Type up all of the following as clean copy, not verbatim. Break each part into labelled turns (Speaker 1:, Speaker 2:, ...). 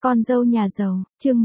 Speaker 1: Con dâu nhà giàu, chương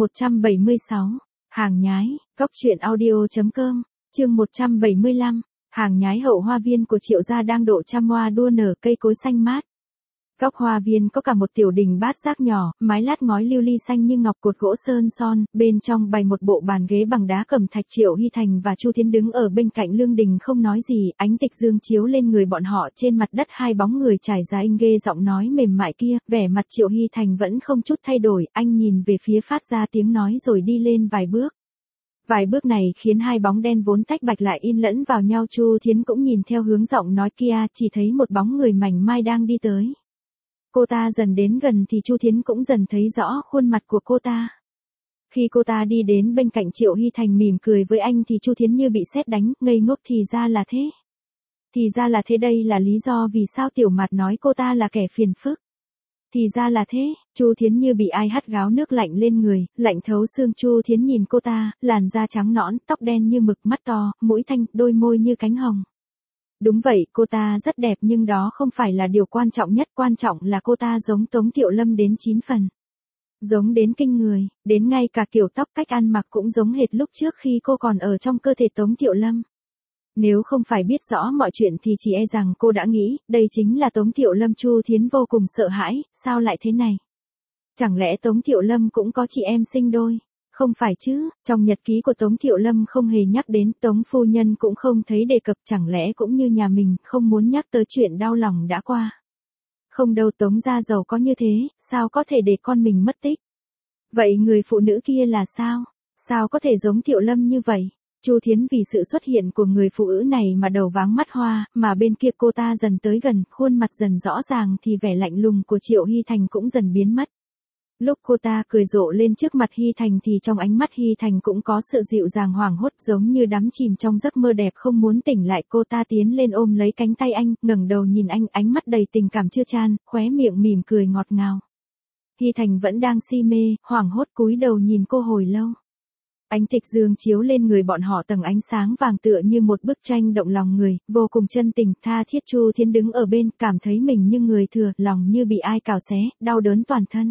Speaker 1: 176. Hàng nhái, góc truyện audio.com, chương 175. Hàng nhái hậu hoa viên của Triệu gia đang độ trăm hoa đua nở, cây cối xanh mát. Góc hoa viên có cả một tiểu đình bát giác nhỏ, mái lát ngói lưu ly xanh như ngọc, cột gỗ sơn son, bên trong bày một bộ bàn ghế bằng đá cẩm thạch. Triệu Hy Thành và Chu Thiến đứng ở bên cạnh lương đình không nói gì, ánh tịch dương chiếu lên người bọn họ. Trên mặt đất hai bóng người trải dài in ghê, giọng nói mềm mại kia. Vẻ mặt Triệu Hy Thành vẫn không chút thay đổi, anh nhìn về phía phát ra tiếng nói rồi đi lên vài bước. Vài bước này khiến hai bóng đen vốn tách bạch lại in lẫn vào nhau. Chu Thiến cũng nhìn theo hướng giọng nói kia, chỉ thấy một bóng người mảnh mai đang đi tới. Cô ta dần đến gần thì Chu Thiến cũng dần thấy rõ khuôn mặt của cô ta. Khi cô ta đi đến bên cạnh Triệu Hy Thành mỉm cười với anh thì Chu Thiến như bị sét đánh, ngây ngốc. Thì ra là thế. Thì ra là thế, đây là lý do vì sao Tiểu Mạt nói cô ta là kẻ phiền phức. Thì ra là thế, Chu Thiến như bị ai hắt gáo nước lạnh lên người, lạnh thấu xương. Chu Thiến nhìn cô ta, làn da trắng nõn, tóc đen như mực, mắt to, mũi thanh, đôi môi như cánh hồng. Đúng vậy, cô ta rất đẹp nhưng đó không phải là điều quan trọng nhất, quan trọng là cô ta giống Tống Thiệu Lâm đến 9 phần. Giống đến kinh người, đến ngay cả kiểu tóc, cách ăn mặc cũng giống hệt lúc trước khi cô còn ở trong cơ thể Tống Thiệu Lâm. Nếu không phải biết rõ mọi chuyện thì chỉ e rằng cô đã nghĩ, đây chính là Tống Thiệu Lâm. Chu Thiến vô cùng sợ hãi, sao lại thế này? Chẳng lẽ Tống Thiệu Lâm cũng có chị em sinh đôi? Không phải chứ, trong nhật ký của Tống Thiệu Lâm không hề nhắc đến, Tống phu nhân cũng không thấy đề cập, chẳng lẽ cũng như nhà mình, không muốn nhắc tới chuyện đau lòng đã qua. Không đâu, Tống gia giàu có như thế, sao có thể để con mình mất tích? Vậy người phụ nữ kia là sao? Sao có thể giống Thiệu Lâm như vậy? Chu Thiến vì sự xuất hiện của người phụ nữ này mà đầu váng mắt hoa, mà bên kia cô ta dần tới gần, khuôn mặt dần rõ ràng thì vẻ lạnh lùng của Triệu Hy Thành cũng dần biến mất. Lúc cô ta cười rộ lên trước mặt Hy Thành thì trong ánh mắt Hy Thành cũng có sự dịu dàng hoảng hốt, giống như đắm chìm trong giấc mơ đẹp không muốn tỉnh lại. Cô ta tiến lên ôm lấy cánh tay anh, ngẩng đầu nhìn anh, ánh mắt đầy tình cảm chưa chan, khóe miệng mỉm cười ngọt ngào. Hy Thành vẫn đang si mê, hoảng hốt cúi đầu nhìn cô hồi lâu. Ánh tịch dương chiếu lên người bọn họ, tầng ánh sáng vàng tựa như một bức tranh động lòng người, vô cùng chân tình, tha thiết. Chu Thiến đứng ở bên, cảm thấy mình như người thừa, lòng như bị ai cào xé, đau đớn toàn thân.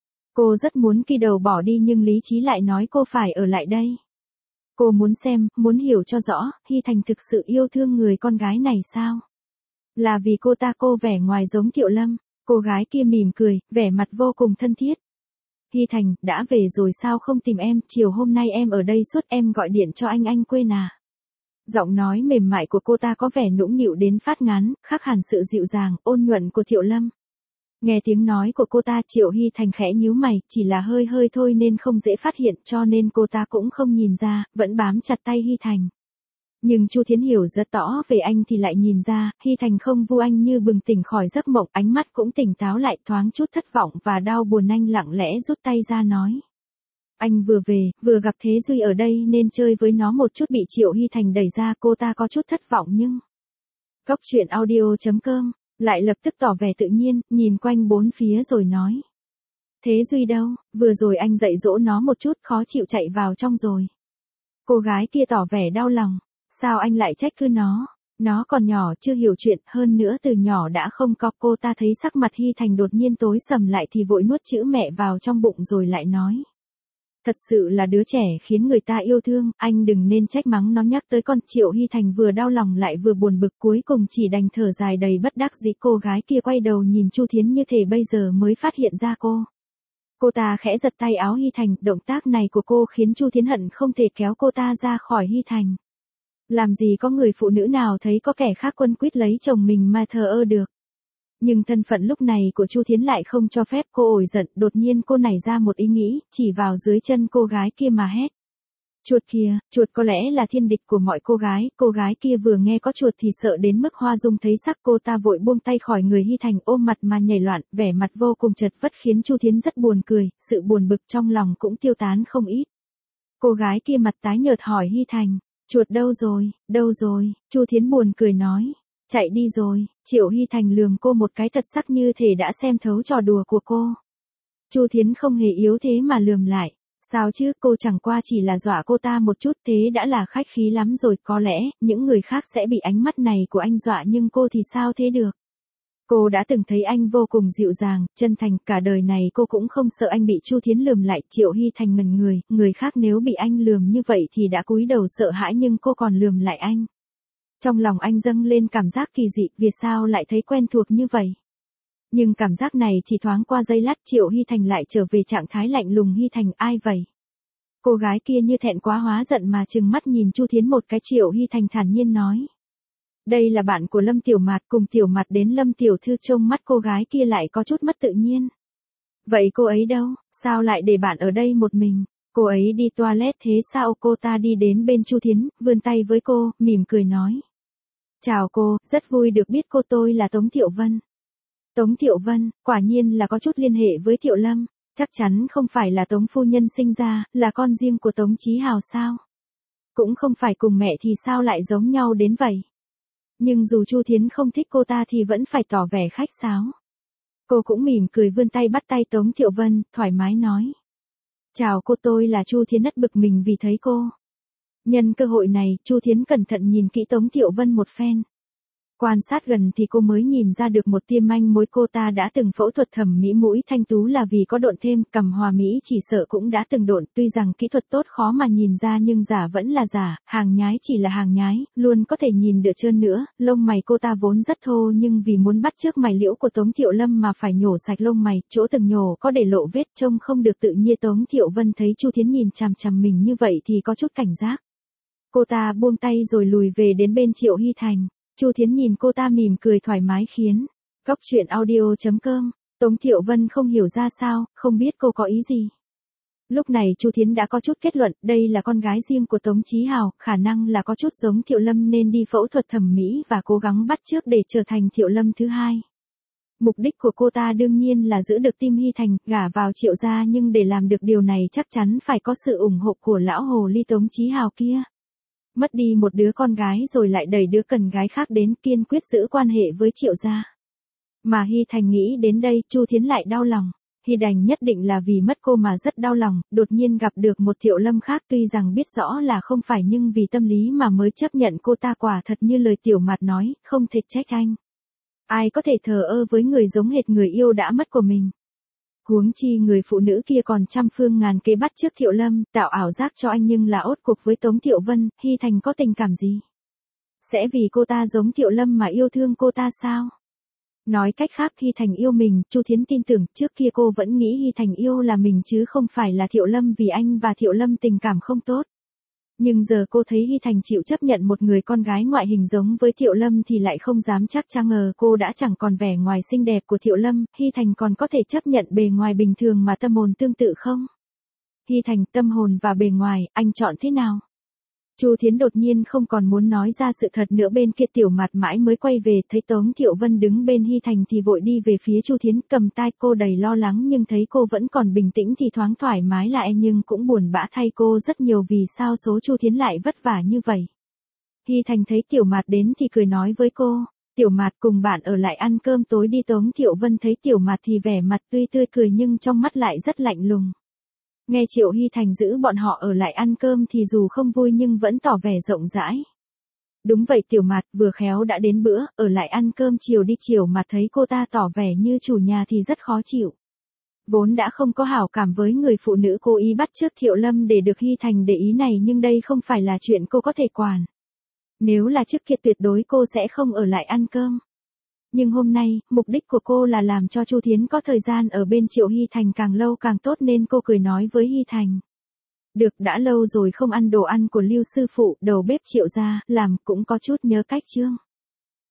Speaker 1: Cô rất muốn kỳ đầu bỏ đi nhưng lý trí lại nói cô phải ở lại đây. Cô muốn xem, muốn hiểu cho rõ, Hy Thành thực sự yêu thương người con gái này sao? Là vì cô ta, cô vẻ ngoài giống Thiệu Lâm. Cô gái kia mỉm cười, vẻ mặt vô cùng thân thiết. Hy Thành, đã về rồi sao không tìm em, chiều hôm nay em ở đây suốt, em gọi điện cho anh quên à? Giọng nói mềm mại của cô ta có vẻ nũng nịu đến phát ngán, khác hẳn sự dịu dàng, ôn nhuận của Thiệu Lâm. Nghe tiếng nói của cô ta, Triệu Hy Thành khẽ nhíu mày, chỉ là hơi hơi thôi nên không dễ phát hiện, cho nên cô ta cũng không nhìn ra, vẫn bám chặt tay Hy Thành. Nhưng Chu Thiến hiểu rất rõ về anh thì lại nhìn ra, Hy Thành không vu anh như bừng tỉnh khỏi giấc mộng, ánh mắt cũng tỉnh táo lại, thoáng chút thất vọng và đau buồn. Anh lặng lẽ rút tay ra nói. Anh vừa về, vừa gặp Thế Duy ở đây nên chơi với nó một chút. Bị Triệu Hy Thành đẩy ra, cô ta có chút thất vọng nhưng... Góc truyện audio.com lại lập tức tỏ vẻ tự nhiên, nhìn quanh bốn phía rồi nói. Thế Duy đâu, vừa rồi anh dạy dỗ nó một chút, khó chịu chạy vào trong rồi. Cô gái kia tỏ vẻ đau lòng. Sao anh lại trách cứ nó còn nhỏ chưa hiểu chuyện, hơn nữa từ nhỏ đã không có. Cô ta thấy sắc mặt Hy Thành đột nhiên tối sầm lại thì vội nuốt chữ mẹ vào trong bụng rồi lại nói. Thật sự là đứa trẻ khiến người ta yêu thương, anh đừng nên trách mắng nó. Nhắc tới con, Triệu Hy Thành vừa đau lòng lại vừa buồn bực, cuối cùng chỉ đành thở dài đầy bất đắc dĩ. Cô gái kia quay đầu nhìn Chu Thiến như thể bây giờ mới phát hiện ra cô. Cô ta khẽ giật tay áo Hy Thành, động tác này của cô khiến Chu Thiến hận không thể kéo cô ta ra khỏi Hy Thành. Làm gì có người phụ nữ nào thấy có kẻ khác quấn quýt lấy chồng mình mà thờ ơ được. Nhưng thân phận lúc này của Chu Thiến lại không cho phép cô ổi giận, đột nhiên cô nảy ra một ý nghĩ, chỉ vào dưới chân cô gái kia mà hét. Chuột kìa, chuột có lẽ là thiên địch của mọi cô gái kia vừa nghe có chuột thì sợ đến mức hoa dung thấy sắc. Cô ta vội buông tay khỏi người Hy Thành, ôm mặt mà nhảy loạn, vẻ mặt vô cùng chật vật khiến Chu Thiến rất buồn cười, sự buồn bực trong lòng cũng tiêu tán không ít. Cô gái kia mặt tái nhợt hỏi Hy Thành. Chuột đâu rồi, Chu Thiến buồn cười nói. Chạy đi rồi. Triệu Hy Thành lườm cô một cái thật sắc như thể đã xem thấu trò đùa của cô. Chu Thiến không hề yếu thế mà lườm lại. Sao chứ, cô chẳng qua chỉ là dọa cô ta một chút, thế đã là khách khí lắm rồi. Có lẽ, những người khác sẽ bị ánh mắt này của anh dọa nhưng cô thì sao thế được. Cô đã từng thấy anh vô cùng dịu dàng, chân thành, cả đời này cô cũng không sợ anh bị Chu Thiến lườm lại. Triệu Hy Thành ngẩn người, người khác nếu bị anh lườm như vậy thì đã cúi đầu sợ hãi nhưng cô còn lườm lại anh. Trong lòng anh dâng lên cảm giác kỳ dị, vì sao lại thấy quen thuộc như vậy? Nhưng cảm giác này chỉ thoáng qua giây lát, Triệu Hy Thành lại trở về trạng thái lạnh lùng. Hy Thành, ai vậy? Cô gái kia như thẹn quá hóa giận mà trừng mắt nhìn Chu Thiến một cái. Triệu Hy Thành thản nhiên nói. Đây là bạn của Lâm Tiểu Mạt, cùng Tiểu Mạt đến. Lâm Tiểu Thư trông mắt cô gái kia lại có chút mất tự nhiên. Vậy cô ấy đâu, sao lại để bạn ở đây một mình? Cô ấy đi toilet. Thế sao? Cô ta đi đến bên Chu Thiến, vươn tay với cô, mỉm cười nói. Chào cô, rất vui được biết cô, tôi là Tống Thiệu Vân. Tống Thiệu Vân, quả nhiên là có chút liên hệ với Thiệu Lâm, chắc chắn không phải là Tống phu nhân sinh ra, là con riêng của Tống Chí Hào sao? Cũng không phải cùng mẹ thì sao lại giống nhau đến vậy? Nhưng dù Chu Thiến không thích cô ta thì vẫn phải tỏ vẻ khách sáo. Cô cũng mỉm cười vươn tay bắt tay Tống Thiệu Vân, thoải mái nói. Chào cô, tôi là Chu Thiến. Rất bực mình vì thấy cô. Nhân cơ hội này, Chu Thiến cẩn thận nhìn kỹ Tống Thiệu Vân một phen. Quan sát gần thì cô mới nhìn ra được một tia manh mối. Cô ta đã từng phẫu thuật thẩm mỹ mũi thanh tú là vì có độn thêm, cằm hòa mỹ chỉ sợ cũng đã từng độn. Tuy rằng kỹ thuật tốt khó mà nhìn ra nhưng giả vẫn là giả, hàng nhái chỉ là hàng nhái, luôn có thể nhìn được trơn nữa. Lông mày cô ta vốn rất thô nhưng vì muốn bắt chước mày liễu của Tống Thiệu Lâm mà phải nhổ sạch lông mày, chỗ từng nhổ có để lộ vết trông không được tự nhiên. Tống Thiệu Vân thấy Chu Thiến nhìn chằm chằm mình như vậy thì có chút cảnh giác. Cô ta buông tay rồi lùi về đến bên Triệu Hy Thành. Chu Thiến nhìn cô ta mỉm cười thoải mái khiến. Góc truyện audio.com. Tống Thiệu Vân không hiểu ra sao, không biết cô có ý gì. Lúc này Chu Thiến đã có chút kết luận, đây là con gái riêng của Tống Chí Hào, khả năng là có chút giống Thiệu Lâm nên đi phẫu thuật thẩm mỹ và cố gắng bắt chước để trở thành Thiệu Lâm thứ hai. Mục đích của cô ta đương nhiên là giữ được tim Hy Thành, gả vào Triệu gia, nhưng để làm được điều này chắc chắn phải có sự ủng hộ của lão hồ ly Tống Chí Hào kia. Mất đi một đứa con gái rồi lại đẩy đứa cần gái khác đến, kiên quyết giữ quan hệ với Triệu gia. Mà Hy Thành nghĩ đến đây, Chu Thiến lại đau lòng. Hy Đành nhất định là vì mất cô mà rất đau lòng, đột nhiên gặp được một Thiệu Lâm khác, tuy rằng biết rõ là không phải nhưng vì tâm lý mà mới chấp nhận cô ta. Quả thật như lời Tiểu Mạt nói, không thể trách anh. Ai có thể thờ ơ với người giống hệt người yêu đã mất của mình. Huống chi người phụ nữ kia còn trăm phương ngàn kế bắt chước Thiệu Lâm, tạo ảo giác cho anh, nhưng là ốt cuộc với Tống Thiệu Vân. Hy Thành có tình cảm gì? Sẽ vì cô ta giống Thiệu Lâm mà yêu thương cô ta sao? Nói cách khác, Hy Thành yêu mình. Chu Thiến tin tưởng, trước kia cô vẫn nghĩ Hy Thành yêu là mình chứ không phải là Thiệu Lâm, vì anh và Thiệu Lâm tình cảm không tốt. Nhưng giờ cô thấy Hy Thành chịu chấp nhận một người con gái ngoại hình giống với Thiệu Lâm thì lại không dám chắc chắn. Ngờ cô đã chẳng còn vẻ ngoài xinh đẹp của Thiệu Lâm, Hy Thành còn có thể chấp nhận bề ngoài bình thường mà tâm hồn tương tự không? Hy Thành, tâm hồn và bề ngoài, anh chọn thế nào? Chu Thiến đột nhiên không còn muốn nói ra sự thật nữa. Bên kia Tiểu Mạt mãi mới quay về, thấy Tống Thiệu Vân đứng bên Hy Thành thì vội đi về phía Chu Thiến, cầm tai cô đầy lo lắng, nhưng thấy cô vẫn còn bình tĩnh thì thoáng thoải mái lại, nhưng cũng buồn bã thay cô rất nhiều vì sao số Chu Thiến lại vất vả như vậy. Hy Thành thấy Tiểu Mạt đến thì cười nói với cô, Tiểu Mạt cùng bạn ở lại ăn cơm tối đi. Tống Thiệu Vân thấy Tiểu Mạt thì vẻ mặt tuy tươi cười nhưng trong mắt lại rất lạnh lùng. Nghe Triệu Hy Thành giữ bọn họ ở lại ăn cơm thì dù không vui nhưng vẫn tỏ vẻ rộng rãi. Đúng vậy, Tiểu Mạt vừa khéo đã đến bữa, ở lại ăn cơm chiều đi. Triệu Mạt thấy cô ta tỏ vẻ như chủ nhà thì rất khó chịu. Vốn đã không có hảo cảm với người phụ nữ cố ý bắt chước Thiệu Lâm để được Hy Thành để ý này, nhưng đây không phải là chuyện cô có thể quản. Nếu là trước kia tuyệt đối cô sẽ không ở lại ăn cơm. Nhưng hôm nay, mục đích của cô là làm cho Chu Thiến có thời gian ở bên Triệu Hy Thành càng lâu càng tốt, nên cô cười nói với Hy Thành. Được, đã lâu rồi không ăn đồ ăn của Lưu sư phụ, đầu bếp Triệu gia, làm cũng có chút nhớ cách chương.